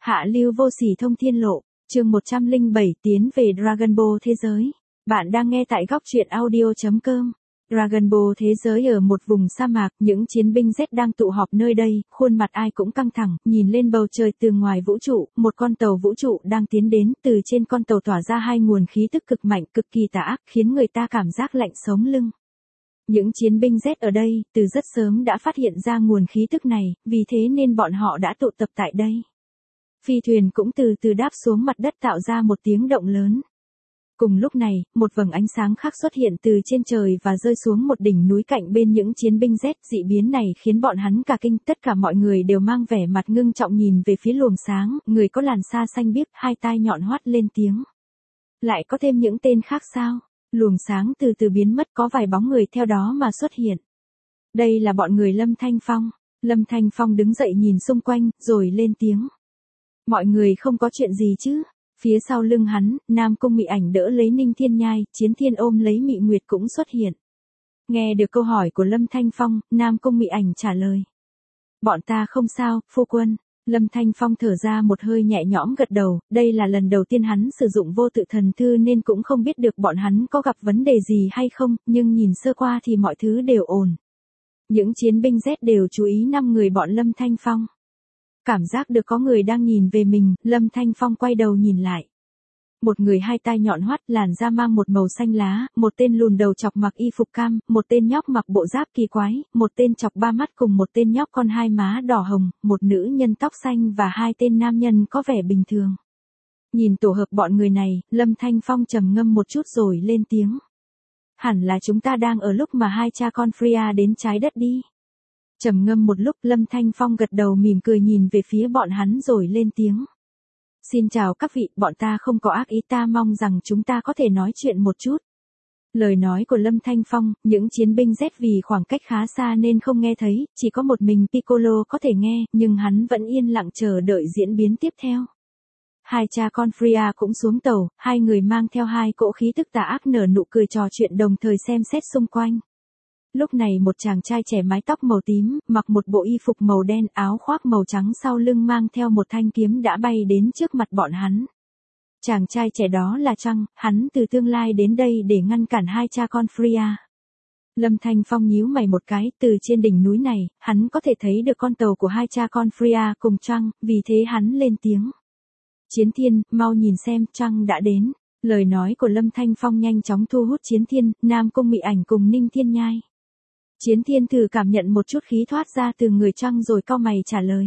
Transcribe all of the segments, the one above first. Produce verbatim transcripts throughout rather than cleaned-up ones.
Hạ lưu vô sỉ thông thiên lộ, chương một trăm lẻ bảy tiến về Dragon Ball thế giới. Bạn đang nghe tại góc truyện audio chấm com. Dragon Ball thế giới ở một vùng sa mạc, những chiến binh Z đang tụ họp nơi đây, khuôn mặt ai cũng căng thẳng, nhìn lên bầu trời từ ngoài vũ trụ, một con tàu vũ trụ đang tiến đến, từ trên con tàu tỏa ra hai nguồn khí tức cực mạnh, cực kỳ tà ác, khiến người ta cảm giác lạnh sống lưng. Những chiến binh Z ở đây, từ rất sớm đã phát hiện ra nguồn khí tức này, vì thế nên bọn họ đã tụ tập tại đây. Phi thuyền cũng từ từ đáp xuống mặt đất tạo ra một tiếng động lớn. Cùng lúc này, một vầng ánh sáng khác xuất hiện từ trên trời và rơi xuống một đỉnh núi cạnh bên những chiến binh Z. Dị biến này khiến bọn hắn cả kinh, tất cả mọi người đều mang vẻ mặt ngưng trọng nhìn về phía luồng sáng, người có làn da xanh biếc, hai tai nhọn hoắt lên tiếng. Lại có thêm những tên khác sao? Luồng sáng từ từ biến mất, có vài bóng người theo đó mà xuất hiện. Đây là bọn người Lâm Thanh Phong. Lâm Thanh Phong đứng dậy nhìn xung quanh, rồi lên tiếng. Mọi người không có chuyện gì chứ? Phía sau lưng hắn, Nam Cung Mị Ảnh đỡ lấy Ninh Thiên Nhai, Chiến Thiên ôm lấy Mị Nguyệt cũng xuất hiện. Nghe được câu hỏi của Lâm Thanh Phong, Nam Cung Mị Ảnh trả lời. Bọn ta không sao, phu quân. Lâm Thanh Phong thở ra một hơi nhẹ nhõm gật đầu, đây là lần đầu tiên hắn sử dụng vô tự thần thư nên cũng không biết được bọn hắn có gặp vấn đề gì hay không, nhưng nhìn sơ qua thì mọi thứ đều ổn. Những chiến binh Z đều chú ý năm người bọn Lâm Thanh Phong. Cảm giác được có người đang nhìn về mình, Lâm Thanh Phong quay đầu nhìn lại. Một người hai tai nhọn hoắt, làn da mang một màu xanh lá, một tên lùn đầu chọc mặc y phục cam, một tên nhóc mặc bộ giáp kỳ quái, một tên chọc ba mắt cùng một tên nhóc con hai má đỏ hồng, một nữ nhân tóc xanh và hai tên nam nhân có vẻ bình thường. Nhìn tổ hợp bọn người này, Lâm Thanh Phong trầm ngâm một chút rồi lên tiếng. Hẳn là chúng ta đang ở lúc mà hai cha con Freya đến trái đất đi. Trầm ngâm một lúc, Lâm Thanh Phong gật đầu mỉm cười nhìn về phía bọn hắn rồi lên tiếng. Xin chào các vị, bọn ta không có ác ý, ta mong rằng chúng ta có thể nói chuyện một chút. Lời nói của Lâm Thanh Phong, những chiến binh Z vì khoảng cách khá xa nên không nghe thấy, chỉ có một mình Piccolo có thể nghe, nhưng hắn vẫn yên lặng chờ đợi diễn biến tiếp theo. Hai cha con Freya cũng xuống tàu, hai người mang theo hai cỗ khí tức tà ác nở nụ cười trò chuyện đồng thời xem xét xung quanh. Lúc này một chàng trai trẻ mái tóc màu tím, mặc một bộ y phục màu đen, áo khoác màu trắng sau lưng mang theo một thanh kiếm đã bay đến trước mặt bọn hắn. Chàng trai trẻ đó là Trăng, hắn từ tương lai đến đây để ngăn cản hai cha con Freya. Lâm Thanh Phong nhíu mày một cái, từ trên đỉnh núi này, hắn có thể thấy được con tàu của hai cha con Freya cùng Trăng, vì thế hắn lên tiếng. Chiến Thiên, mau nhìn xem, Trăng đã đến. Lời nói của Lâm Thanh Phong nhanh chóng thu hút Chiến Thiên, Nam Cung Mị Ảnh cùng Ninh Thiên Nhai. Chiến Thiên thử cảm nhận một chút khí thoát ra từ người Trăng rồi cau mày trả lời.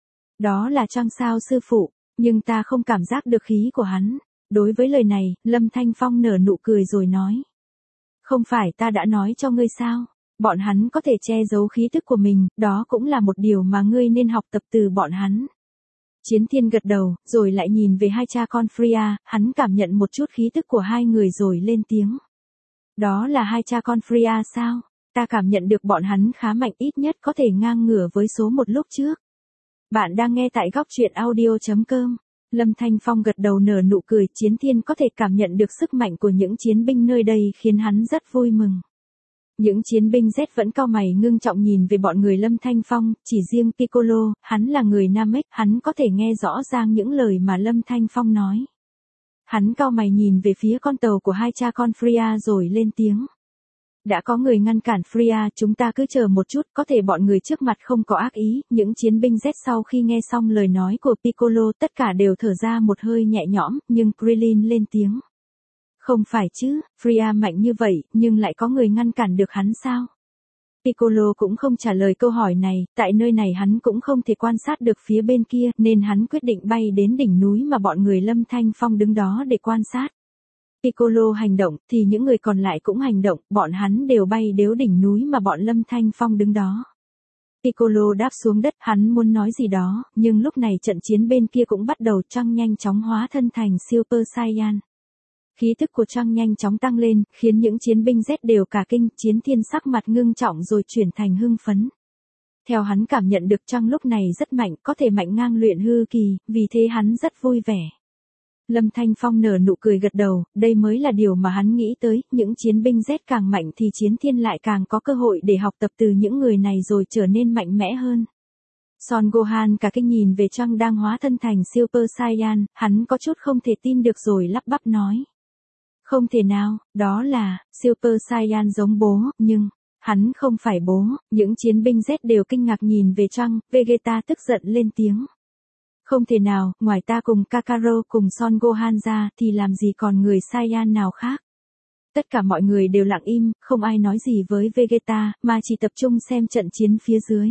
Đó là Trăng sao sư phụ, nhưng ta không cảm giác được khí của hắn. Đối với lời này, Lâm Thanh Phong nở nụ cười rồi nói. Không phải ta đã nói cho ngươi sao, bọn hắn có thể che giấu khí tức của mình, đó cũng là một điều mà ngươi nên học tập từ bọn hắn. Chiến Thiên gật đầu, rồi lại nhìn về hai cha con Freya, hắn cảm nhận một chút khí tức của hai người rồi lên tiếng. Đó là hai cha con Freya sao? Ta cảm nhận được bọn hắn khá mạnh, ít nhất có thể ngang ngửa với số một lúc trước. Bạn đang nghe tại góc truyện audio chấm com. Lâm Thanh Phong gật đầu nở nụ cười, Chiến Thiên có thể cảm nhận được sức mạnh của những chiến binh nơi đây khiến hắn rất vui mừng. Những chiến binh Z vẫn cau mày ngưng trọng nhìn về bọn người Lâm Thanh Phong, chỉ riêng Piccolo, hắn là người Namek, hắn có thể nghe rõ ràng những lời mà Lâm Thanh Phong nói. Hắn cau mày nhìn về phía con tàu của hai cha con Freya rồi lên tiếng. Đã có người ngăn cản Freya, chúng ta cứ chờ một chút, có thể bọn người trước mặt không có ác ý. Những chiến binh Z sau khi nghe xong lời nói của Piccolo tất cả đều thở ra một hơi nhẹ nhõm, nhưng Krillin lên tiếng. Không phải chứ, Freya mạnh như vậy, nhưng lại có người ngăn cản được hắn sao? Piccolo cũng không trả lời câu hỏi này, tại nơi này hắn cũng không thể quan sát được phía bên kia, nên hắn quyết định bay đến đỉnh núi mà bọn người Lâm Thanh Phong đứng đó để quan sát. Piccolo hành động, thì những người còn lại cũng hành động, bọn hắn đều bay đến đỉnh núi mà bọn Lâm Thanh Phong đứng đó. Piccolo đáp xuống đất, hắn muốn nói gì đó, nhưng lúc này trận chiến bên kia cũng bắt đầu. Trăng nhanh chóng hóa thân thành Super Saiyan. Khí thức của Trăng nhanh chóng tăng lên, khiến những chiến binh Z đều cả kinh, Chiến Thiên sắc mặt ngưng trọng rồi chuyển thành hưng phấn. Theo hắn cảm nhận được Trăng lúc này rất mạnh, có thể mạnh ngang luyện hư kỳ, vì thế hắn rất vui vẻ. Lâm Thanh Phong nở nụ cười gật đầu, đây mới là điều mà hắn nghĩ tới, những chiến binh Z càng mạnh thì Chiến Thiên lại càng có cơ hội để học tập từ những người này rồi trở nên mạnh mẽ hơn. Son Gohan cả kinh nhìn về Trăng đang hóa thân thành Super Saiyan, hắn có chút không thể tin được rồi lắp bắp nói. Không thể nào, đó là, Super Saiyan giống bố, nhưng, hắn không phải bố, những chiến binh Z đều kinh ngạc nhìn về Trăng, Vegeta tức giận lên tiếng. Không thể nào, ngoài ta cùng Kakarot cùng Son Gohan ra thì làm gì còn người Saiyan nào khác. Tất cả mọi người đều lặng im, không ai nói gì với Vegeta, mà chỉ tập trung xem trận chiến phía dưới.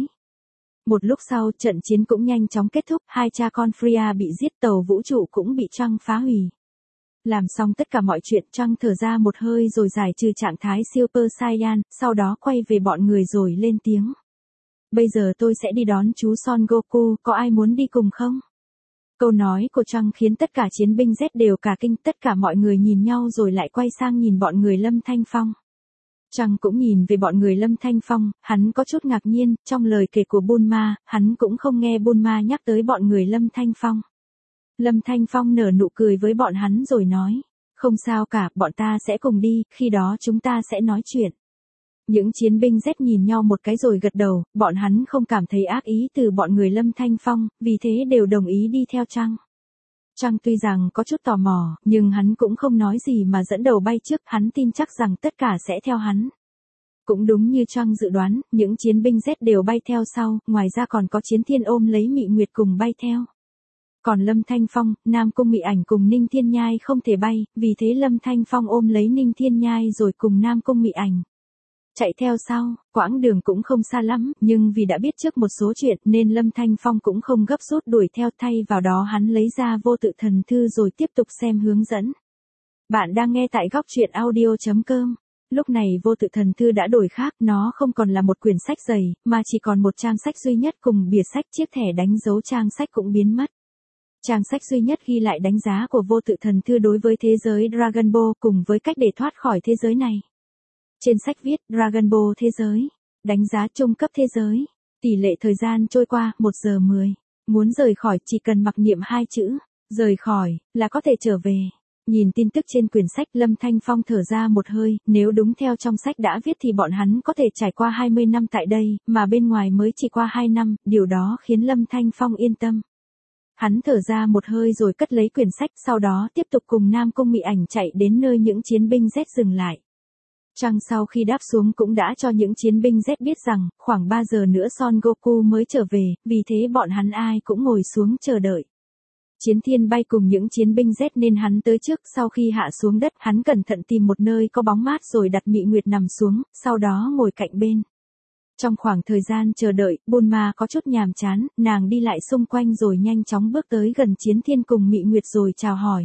Một lúc sau trận chiến cũng nhanh chóng kết thúc, hai cha con Freya bị giết, tàu vũ trụ cũng bị Trăng phá hủy. Làm xong tất cả mọi chuyện, Trăng thở ra một hơi rồi giải trừ trạng thái Super Saiyan, sau đó quay về bọn người rồi lên tiếng. Bây giờ tôi sẽ đi đón chú Son Goku, có ai muốn đi cùng không? Câu nói của Trăng khiến tất cả chiến binh Z đều cả kinh, tất cả mọi người nhìn nhau rồi lại quay sang nhìn bọn người Lâm Thanh Phong. Trăng cũng nhìn về bọn người Lâm Thanh Phong, hắn có chút ngạc nhiên, trong lời kể của Bulma, hắn cũng không nghe Bulma nhắc tới bọn người Lâm Thanh Phong. Lâm Thanh Phong nở nụ cười với bọn hắn rồi nói, không sao cả, bọn ta sẽ cùng đi, khi đó chúng ta sẽ nói chuyện. Những chiến binh Z nhìn nhau một cái rồi gật đầu, bọn hắn không cảm thấy ác ý từ bọn người Lâm Thanh Phong, vì thế đều đồng ý đi theo Trăng. Trăng tuy rằng có chút tò mò, nhưng hắn cũng không nói gì mà dẫn đầu bay trước, hắn tin chắc rằng tất cả sẽ theo hắn. Cũng đúng như Trăng dự đoán, những chiến binh Z đều bay theo sau, ngoài ra còn có Chiến Thiên ôm lấy Mị Nguyệt cùng bay theo. Còn Lâm Thanh Phong, Nam Cung Mị Ảnh cùng Ninh Thiên Nhai không thể bay, vì thế Lâm Thanh Phong ôm lấy Ninh Thiên Nhai rồi cùng Nam Cung Mị Ảnh chạy theo sau, quãng đường cũng không xa lắm, nhưng vì đã biết trước một số chuyện nên Lâm Thanh Phong cũng không gấp rút đuổi theo, thay vào đó hắn lấy ra vô tự thần thư rồi tiếp tục xem hướng dẫn. Bạn đang nghe tại góc truyện audio chấm com. Lúc này vô tự thần thư đã đổi khác, nó không còn là một quyển sách dày, mà chỉ còn một trang sách duy nhất cùng bìa sách, chiếc thẻ đánh dấu trang sách cũng biến mất. Trang sách duy nhất ghi lại đánh giá của vô tự thần thư đối với thế giới Dragon Ball cùng với cách để thoát khỏi thế giới này. Trên sách viết Dragon Ball thế giới, đánh giá trung cấp thế giới, tỷ lệ thời gian trôi qua một giờ mười. Muốn rời khỏi chỉ cần mặc niệm hai chữ, rời khỏi, là có thể trở về. Nhìn tin tức trên quyển sách, Lâm Thanh Phong thở ra một hơi, nếu đúng theo trong sách đã viết thì bọn hắn có thể trải qua hai mươi năm tại đây, mà bên ngoài mới chỉ qua hai năm, điều đó khiến Lâm Thanh Phong yên tâm. Hắn thở ra một hơi rồi cất lấy quyển sách, sau đó tiếp tục cùng Nam Cung Mị Ảnh chạy đến nơi những chiến binh Z dừng lại. Trăng sau khi đáp xuống cũng đã cho những chiến binh Z biết rằng, khoảng ba giờ nữa Son Goku mới trở về, vì thế bọn hắn ai cũng ngồi xuống chờ đợi. Chiến Thiên bay cùng những chiến binh Z nên hắn tới trước, sau khi hạ xuống đất, hắn cẩn thận tìm một nơi có bóng mát rồi đặt Mị Nguyệt nằm xuống, sau đó ngồi cạnh bên. Trong khoảng thời gian chờ đợi, Bulma có chút nhàm chán, nàng đi lại xung quanh rồi nhanh chóng bước tới gần Chiến Thiên cùng Mị Nguyệt rồi chào hỏi.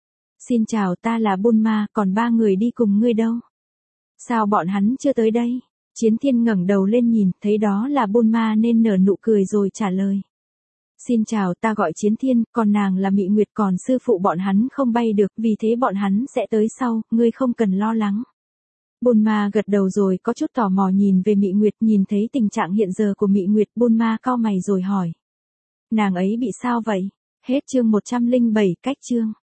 Xin chào, ta là Bulma, còn ba người đi cùng ngươi đâu? Sao bọn hắn chưa tới đây? Chiến Thiên ngẩng đầu lên nhìn, thấy đó là Bulma nên nở nụ cười rồi trả lời. Xin chào, ta gọi Chiến Thiên, còn nàng là Mị Nguyệt, còn sư phụ bọn hắn không bay được, vì thế bọn hắn sẽ tới sau, ngươi không cần lo lắng. Bulma gật đầu rồi có chút tò mò nhìn về Mị Nguyệt, nhìn thấy tình trạng hiện giờ của Mị Nguyệt, Bulma cau mày rồi hỏi. Nàng ấy bị sao vậy? Hết chương một trăm lẻ bảy, cách chương.